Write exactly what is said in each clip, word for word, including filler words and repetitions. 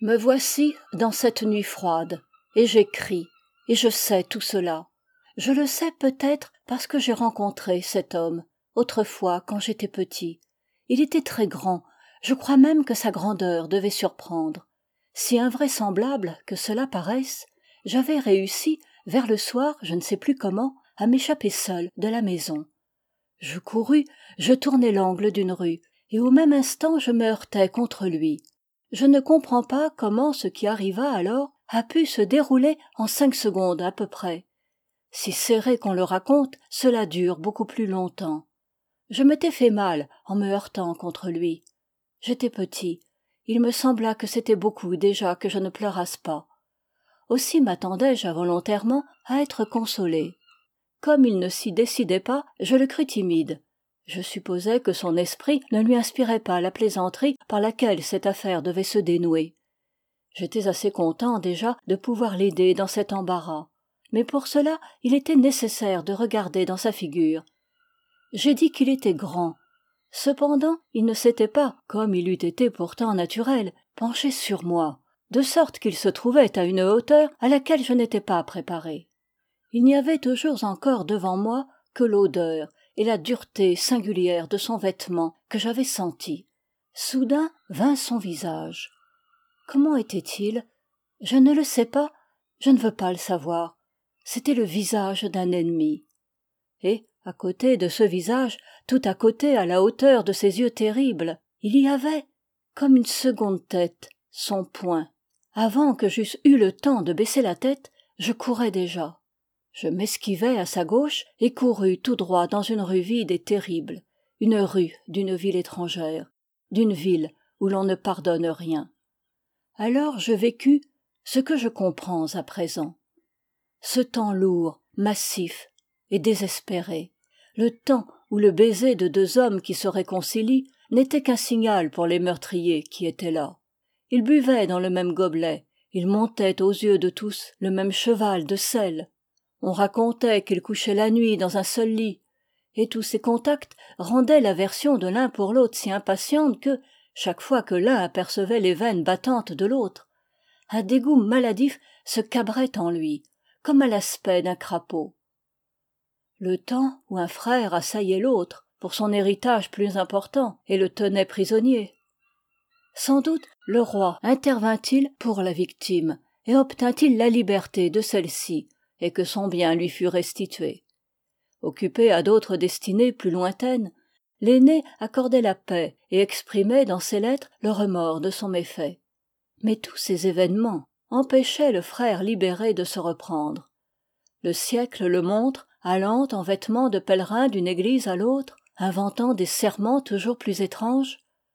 Me voici dans cette nuit froide, et j'écris, et je sais tout cela. Je le sais peut-être parce que j'ai rencontré cet homme, autrefois quand j'étais petit. Il était très grand, je crois même que sa grandeur devait surprendre. Si invraisemblable que cela paraisse, j'avais réussi, vers le soir, je ne sais plus comment, à m'échapper seul de la maison. Je courus, je tournai l'angle d'une rue, et au même instant je me heurtai contre lui. Je ne comprends pas comment ce qui arriva alors a pu se dérouler en cinq secondes à peu près. Si serré qu'on le raconte, cela dure beaucoup plus longtemps. Je m'étais fait mal en me heurtant contre lui. J'étais petit. Il me sembla que c'était beaucoup déjà que je ne pleurasse pas. Aussi m'attendais-je involontairement à être consolé. Comme il ne s'y décidait pas, je le crus timide. Je supposais que son esprit ne lui inspirait pas la plaisanterie par laquelle cette affaire devait se dénouer. J'étais assez content déjà de pouvoir l'aider dans cet embarras. Mais pour cela, il était nécessaire de regarder dans sa figure. J'ai dit qu'il était grand. Cependant, il ne s'était pas, comme il eût été pourtant naturel, penché sur moi, de sorte qu'il se trouvait à une hauteur à laquelle je n'étais pas préparé. Il n'y avait toujours encore devant moi que l'odeur et la dureté singulière de son vêtement que j'avais senti. Soudain vint son visage. Comment était-il ? Je ne le sais pas, je ne veux pas le savoir. C'était le visage d'un ennemi. Et, à côté de ce visage, tout à côté à la hauteur de ses yeux terribles, il y avait, comme une seconde tête, son poing. Avant que j'eusse eu le temps de baisser la tête, je courais déjà. Je m'esquivai à sa gauche et courus tout droit dans une rue vide et terrible, une rue d'une ville étrangère, d'une ville où l'on ne pardonne rien. Alors je vécus ce que je comprends à présent. Ce temps lourd, massif et désespéré, le temps où le baiser de deux hommes qui se réconcilient n'était qu'un signal pour les meurtriers qui étaient là. Ils buvaient dans le même gobelet, ils montaient aux yeux de tous le même cheval de sel. On racontait qu'ils couchaient la nuit dans un seul lit, et tous ces contacts rendaient l'aversion de l'un pour l'autre si impatiente que, chaque fois que l'un apercevait les veines battantes de l'autre, un dégoût maladif se cabrait en lui, comme à l'aspect d'un crapaud. Le temps où un frère assaillait l'autre pour son héritage plus important et le tenait prisonnier. Sans doute le roi intervint-il pour la victime et obtint-il la liberté de celle-ci et que son bien lui fut restitué. Occupé à d'autres destinées plus lointaines, l'aîné accordait la paix et exprimait dans ses lettres le remords de son méfait. Mais tous ces événements empêchaient le frère libéré de se reprendre. Le siècle le montre, allant en vêtements de pèlerin d'une église à l'autre, inventant des serments toujours plus étranges.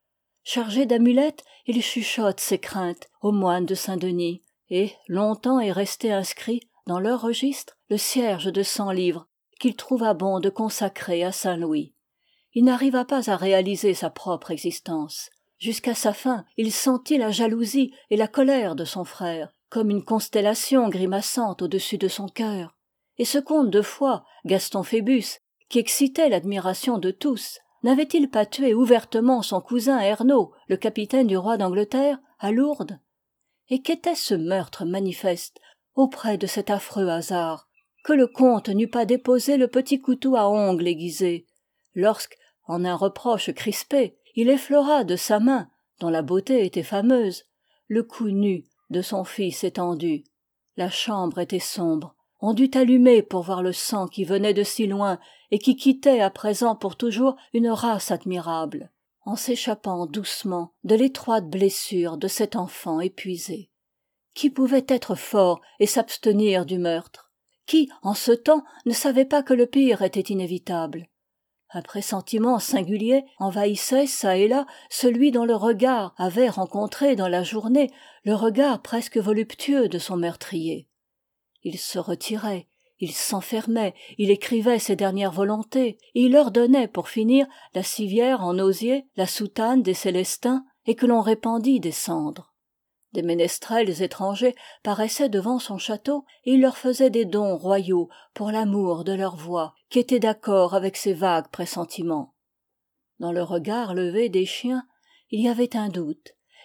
Chargé d'amulettes, il chuchote ses craintes aux moines de Saint-Denis, et longtemps est resté inscrit dans leur registre le cierge de cent livres qu'il trouva bon de consacrer à Saint-Louis. Il n'arriva pas à réaliser sa propre existence. Jusqu'à sa fin, il sentit la jalousie et la colère de son frère, comme une constellation grimaçante au-dessus de son cœur. Et ce conte de foi, Gaston Phébus, qui excitait l'admiration de tous, n'avait-il pas tué ouvertement son cousin Ernaud, le capitaine du roi d'Angleterre, à Lourdes ? Et qu'était ce meurtre manifeste auprès de cet affreux hasard, que le comte n'eût pas déposé le petit couteau à ongles aiguisés, lorsque, en un reproche crispé, il effleura de sa main, dont la beauté était fameuse, le cou nu de son fils étendu. La chambre était sombre. On dut allumer pour voir le sang qui venait de si loin et qui quittait à présent pour toujours une race admirable, en s'échappant doucement de l'étroite blessure de cet enfant épuisé. Qui pouvait être fort et s'abstenir du meurtre ? Qui, en ce temps, ne savait pas que le pire était inévitable ? Un pressentiment singulier envahissait çà et là celui dont le regard avait rencontré dans la journée le regard presque voluptueux de son meurtrier. Il se retirait, il s'enfermait, il écrivait ses dernières volontés, et il ordonnait pour finir la civière en osier, la soutane des Célestins, et que l'on répandît des cendres. Des ménestrels étrangers paraissaient devant son château, et il leur faisait des dons royaux pour l'amour de leur voix, qui était d'accord avec ses vagues pressentiments. Dans le regard levé des chiens, il y avait un doute,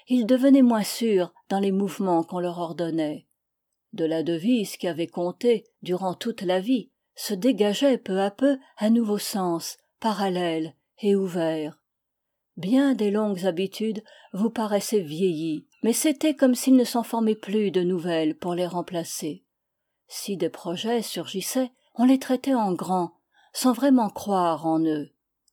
et ils devenaient moins sûrs dans les mouvements qu'on leur ordonnait. De la devise qui avait compté durant toute la vie se dégageait peu à peu un nouveau sens, parallèle et ouvert. Bien des longues habitudes vous paraissaient vieillies, mais c'était comme s'il ne s'en formait plus de nouvelles pour les remplacer. Si des projets surgissaient, on les traitait en grand, sans vraiment croire en eux.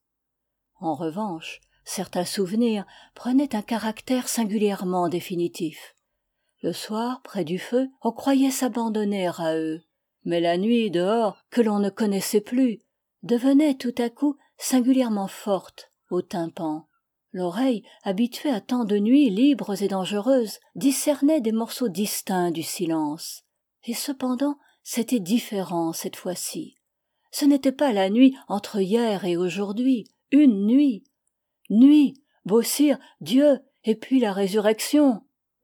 En revanche, certains souvenirs prenaient un caractère singulièrement définitif. Le soir, près du feu, on croyait s'abandonner à eux, mais la nuit dehors, que l'on ne connaissait plus, devenait tout à coup singulièrement forte au tympan. L'oreille, habituée à tant de nuits libres et dangereuses, discernait des morceaux distincts du silence. Et cependant, c'était différent cette fois-ci. Ce n'était pas la nuit entre hier et aujourd'hui, une nuit. Nuit, beau sire, Dieu, et puis la résurrection.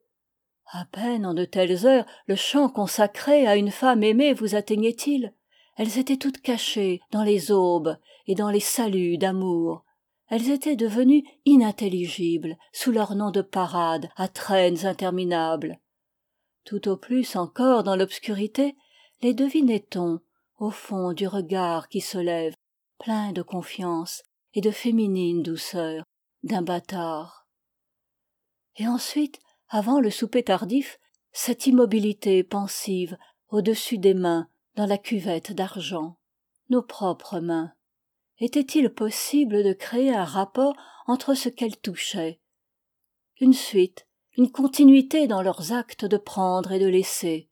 À peine en de telles heures le chant consacré à une femme aimée vous atteignait-il. Elles étaient toutes cachées dans les aubes et dans les saluts d'amour. Elles étaient devenues inintelligibles sous leur nom de parade à traînes interminables. Tout au plus encore dans l'obscurité, les devinait-on au fond du regard qui se lève, plein de confiance et de féminine douceur, d'un bâtard. Et ensuite, avant le souper tardif, cette immobilité pensive au-dessus des mains dans la cuvette d'argent. Nos propres mains. Était-il possible de créer un rapport entre ce qu'elles touchaient? Une suite, une continuité dans leurs actes de prendre et de laisser?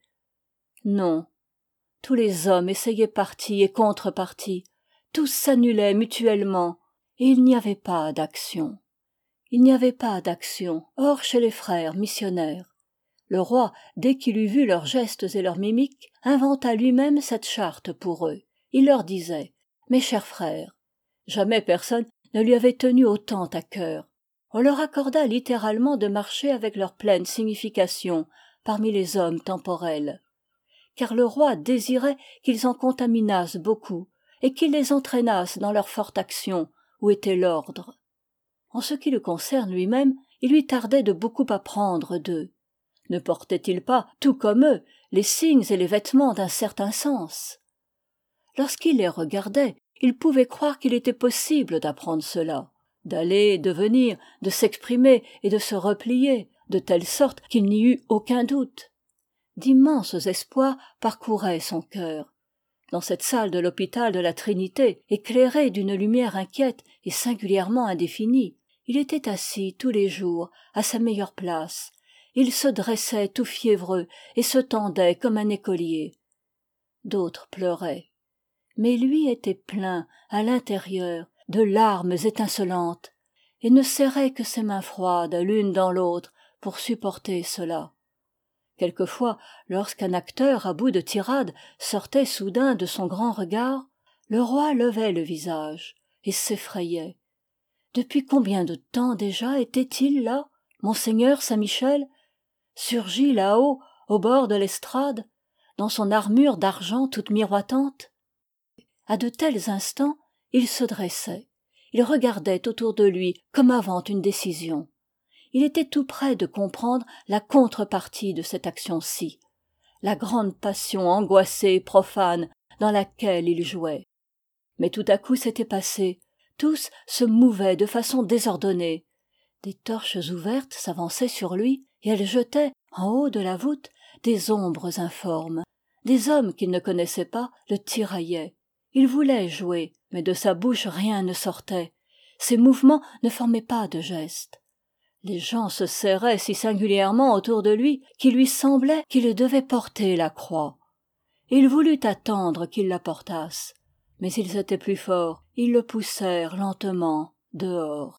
Non. Tous les hommes essayaient partie et contre-partie. Tous s'annulaient mutuellement, et il n'y avait pas d'action. Il n'y avait pas d'action, hors chez les frères missionnaires. Le roi, dès qu'il eut vu leurs gestes et leurs mimiques, inventa lui-même cette charte pour eux. Il leur disait: « Mes chers frères, jamais personne ne lui avait tenu autant à cœur. » On leur accorda littéralement de marcher avec leur pleine signification parmi les hommes temporels. Car le roi désirait qu'ils en contaminassent beaucoup, et qu'ils les entraînassent dans leur forte action, où était l'ordre. En ce qui le concerne lui-même, il lui tardait de beaucoup apprendre d'eux. Ne portait-il pas, tout comme eux, les signes et les vêtements d'un certain sens? Lorsqu'il les regardait, il pouvait croire qu'il était possible d'apprendre cela, d'aller, de venir, de s'exprimer et de se replier, de telle sorte qu'il n'y eût aucun doute. D'immenses espoirs parcouraient son cœur. Dans cette salle de l'hôpital de la Trinité, éclairée d'une lumière inquiète et singulièrement indéfinie, il était assis tous les jours à sa meilleure place. Il se dressait tout fiévreux et se tendait comme un écolier. D'autres pleuraient. Mais lui était plein, à l'intérieur, de larmes étincelantes, et ne serrait que ses mains froides l'une dans l'autre pour supporter cela. Quelquefois, lorsqu'un acteur à bout de tirade sortait soudain de son grand regard, le roi levait le visage et s'effrayait. Depuis combien de temps déjà était-il là, monseigneur Saint-Michel, surgi là-haut, au bord de l'estrade, dans son armure d'argent toute miroitante? À de tels instants, il se dressait. Il regardait autour de lui comme avant une décision. Il était tout près de comprendre la contrepartie de cette action-ci, la grande passion angoissée et profane dans laquelle il jouait. Mais tout à coup c'était passé. Tous se mouvaient de façon désordonnée. Des torches ouvertes s'avançaient sur lui, et elles jetaient, en haut de la voûte, des ombres informes. Des hommes qu'il ne connaissait pas le tiraillaient. Il voulait jouer, mais de sa bouche rien ne sortait. Ses mouvements ne formaient pas de gestes. Les gens se serraient si singulièrement autour de lui qu'il lui semblait qu'il devait porter la croix. Et il voulut attendre qu'ils la portassent. Mais ils étaient plus forts, ils le poussèrent lentement dehors.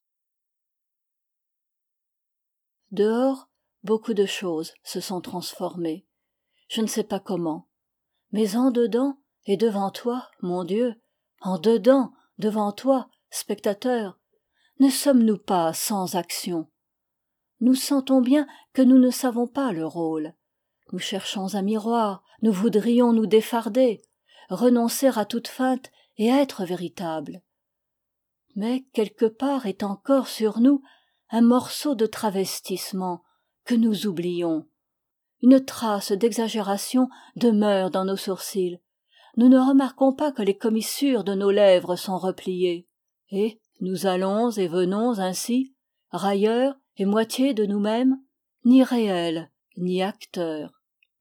Dehors, beaucoup de choses se sont transformées. Je ne sais pas comment. Mais en dedans et devant toi, mon Dieu, en dedans, devant toi, spectateur, ne sommes-nous pas sans action? Nous sentons bien que nous ne savons pas le rôle. Nous cherchons un miroir, nous voudrions nous défarder, renoncer à toute feinte et être véritables. Mais quelque part est encore sur nous un morceau de travestissement que nous oublions. Une trace d'exagération demeure dans nos sourcils. Nous ne remarquons pas que les commissures de nos lèvres sont repliées. Et nous allons et venons ainsi, railleurs et moitié de nous-mêmes, ni réels, ni acteurs.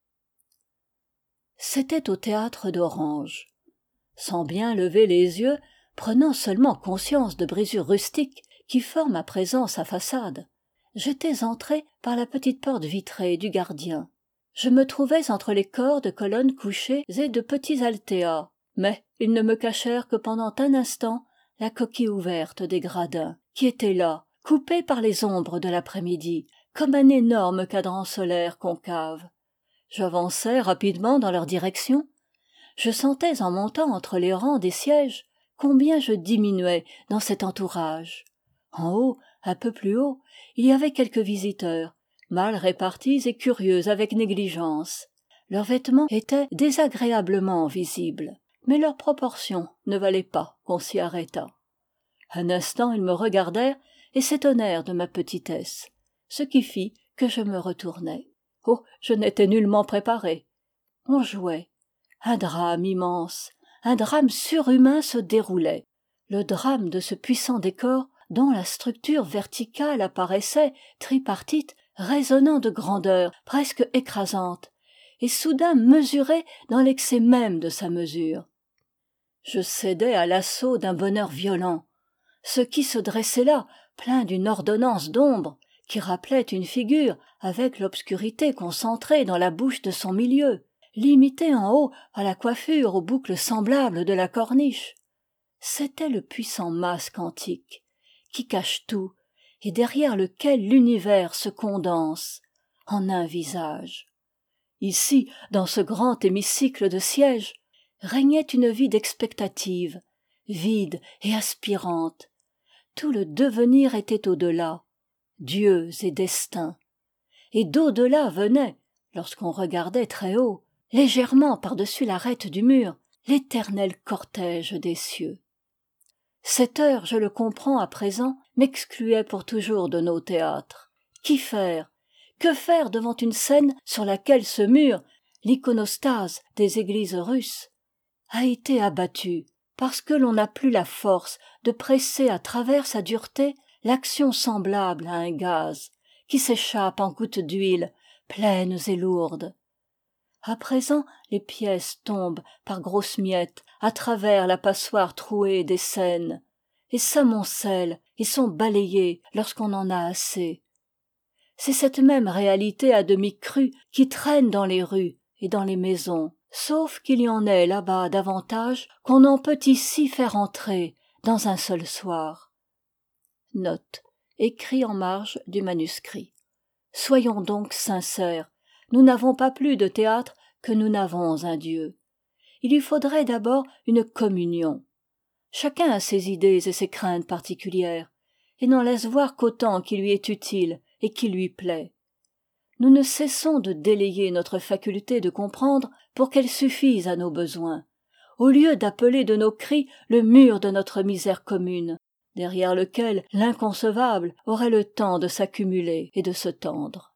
C'était au théâtre d'Orange. Sans bien lever les yeux, prenant seulement conscience de brisures rustiques qui forment à présent sa façade, j'étais entré par la petite porte vitrée du gardien. Je me trouvais entre les corps de colonnes couchées et de petits altéas, mais ils ne me cachèrent que pendant un instant la coquille ouverte des gradins, qui était là, coupée par les ombres de l'après-midi, comme un énorme cadran solaire concave. J'avançai rapidement dans leur direction. Je sentais en montant entre les rangs des sièges combien je diminuais dans cet entourage. En haut, un peu plus haut, il y avait quelques visiteurs, mal répartis et curieux avec négligence. Leurs vêtements étaient désagréablement visibles, mais leurs proportions ne valaient pas qu'on s'y arrêtât. Un instant ils me regardèrent et s'étonnèrent de ma petitesse, ce qui fit que je me retournai. Oh, je n'étais nullement préparé. On jouait. Un drame immense, un drame surhumain se déroulait. Le drame de ce puissant décor dont la structure verticale apparaissait, tripartite, résonnant de grandeur, presque écrasante, et soudain mesurée dans l'excès même de sa mesure. Je cédais à l'assaut d'un bonheur violent. Ce qui se dressait là, plein d'une ordonnance d'ombre, qui rappelait une figure avec l'obscurité concentrée dans la bouche de son milieu, limitée en haut par la coiffure aux boucles semblables de la corniche. C'était le puissant masque antique, qui cache tout, et derrière lequel l'univers se condense en un visage. Ici, dans ce grand hémicycle de sièges, régnait une vie d'expectative, vide et aspirante. Tout le devenir était au-delà, dieux et destins. Et d'au-delà venait, lorsqu'on regardait très haut, légèrement par-dessus l'arête du mur, l'éternel cortège des cieux. Cette heure, je le comprends à présent, m'excluait pour toujours de nos théâtres. Qu'y faire? Que faire devant une scène sur laquelle ce mur, l'iconostase des églises russes, a été abattu parce que l'on n'a plus la force de presser à travers sa dureté l'action semblable à un gaz qui s'échappe en gouttes d'huile pleines et lourdes. À présent, les pièces tombent par grosses miettes à travers la passoire trouée des scènes et s'amoncellent et sont balayées lorsqu'on en a assez. C'est cette même réalité à demi crue qui traîne dans les rues et dans les maisons, sauf qu'il y en ait là-bas davantage qu'on n'en peut ici faire entrer dans un seul soir. Note, écrit en marge du manuscrit. Soyons donc sincères, nous n'avons pas plus de théâtre que nous n'avons un Dieu. Il lui faudrait d'abord une communion. Chacun a ses idées et ses craintes particulières, et n'en laisse voir qu'autant qui lui est utile et qui lui plaît. Nous ne cessons de délayer notre faculté de comprendre pour qu'elle suffise à nos besoins, au lieu d'appeler de nos cris le mur de notre misère commune, derrière lequel l'inconcevable aurait le temps de s'accumuler et de se tendre.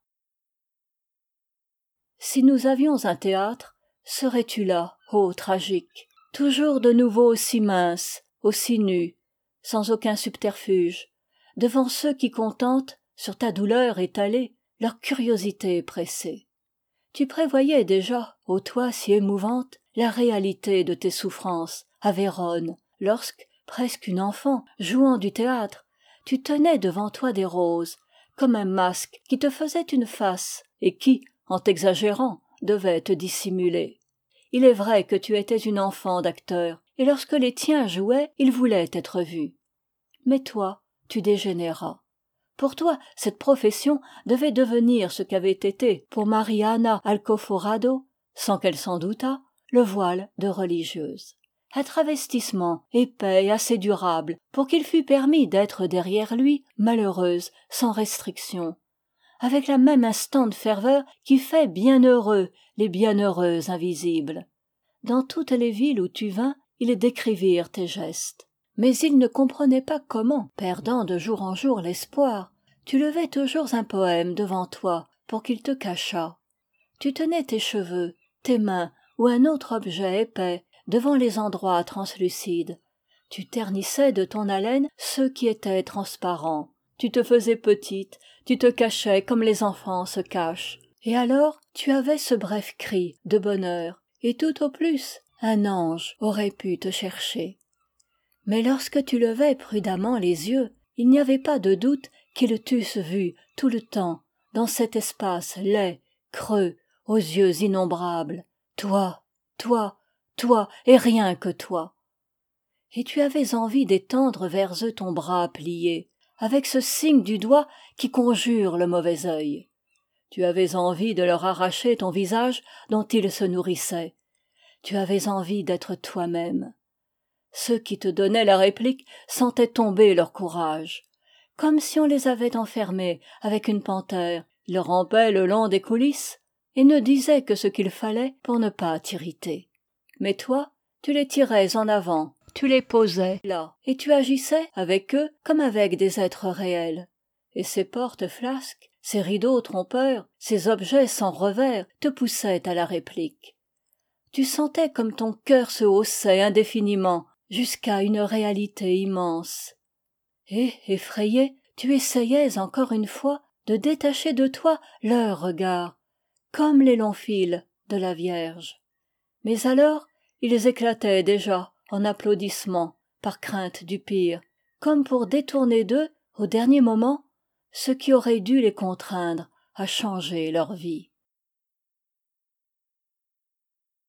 Si nous avions un théâtre, serais-tu là, ô tragique, toujours de nouveau aussi mince, aussi nu, sans aucun subterfuge, devant ceux qui contentent, sur ta douleur étalée, leur curiosité pressée. Tu prévoyais déjà, ô toi si émouvante, la réalité de tes souffrances, à Vérone, lorsque, presque une enfant, jouant du théâtre, tu tenais devant toi des roses, comme un masque qui te faisait une face, et qui, en t'exagérant, devait te dissimuler. Il est vrai que tu étais une enfant d'acteur, et lorsque les tiens jouaient, ils voulaient être vus. Mais toi, tu dégénéras. Pour toi, cette profession devait devenir ce qu'avait été pour Mariana Alcoforado, sans qu'elle s'en doutât, le voile de religieuse. Un travestissement épais et assez durable pour qu'il fût permis d'être derrière lui malheureuse, sans restriction, avec la même instante ferveur qui fait bienheureux les bienheureux invisibles. Dans toutes les villes où tu vins, ils décrivirent tes gestes. Mais ils ne comprenaient pas comment, perdant de jour en jour l'espoir, Tu levais toujours un poème devant toi pour qu'il te cachât. Tu tenais tes cheveux, tes mains ou un autre objet épais devant les endroits translucides. Tu ternissais de ton haleine ceux qui étaient transparents. Tu te faisais petite, tu te cachais comme les enfants se cachent. Et alors tu avais ce bref cri de bonheur, et tout au plus un ange aurait pu te chercher. Mais lorsque tu levais prudemment les yeux, il n'y avait pas de doute qu'ils t'eussent vu tout le temps, dans cet espace laid, creux, aux yeux innombrables. Toi, toi, toi, et rien que toi. Et tu avais envie d'étendre vers eux ton bras plié, avec ce signe du doigt qui conjure le mauvais œil. Tu avais envie de leur arracher ton visage dont ils se nourrissaient. Tu avais envie d'être toi-même. Ceux qui te donnaient la réplique sentaient tomber leur courage. Comme si on les avait enfermés avec une panthère, ils rampaient le long des coulisses et ne disaient que ce qu'il fallait pour ne pas t'irriter. Mais toi, tu les tirais en avant, tu les posais là, et tu agissais avec eux comme avec des êtres réels. Et ces portes flasques, ces rideaux trompeurs, ces objets sans revers te poussaient à la réplique. Tu sentais comme ton cœur se haussait indéfiniment jusqu'à une réalité immense. Et, effrayé, tu essayais encore une fois de détacher de toi leur regard, comme les longs fils de la Vierge. Mais alors, ils éclataient déjà en applaudissements, par crainte du pire, comme pour détourner d'eux, au dernier moment, ce qui aurait dû les contraindre à changer leur vie.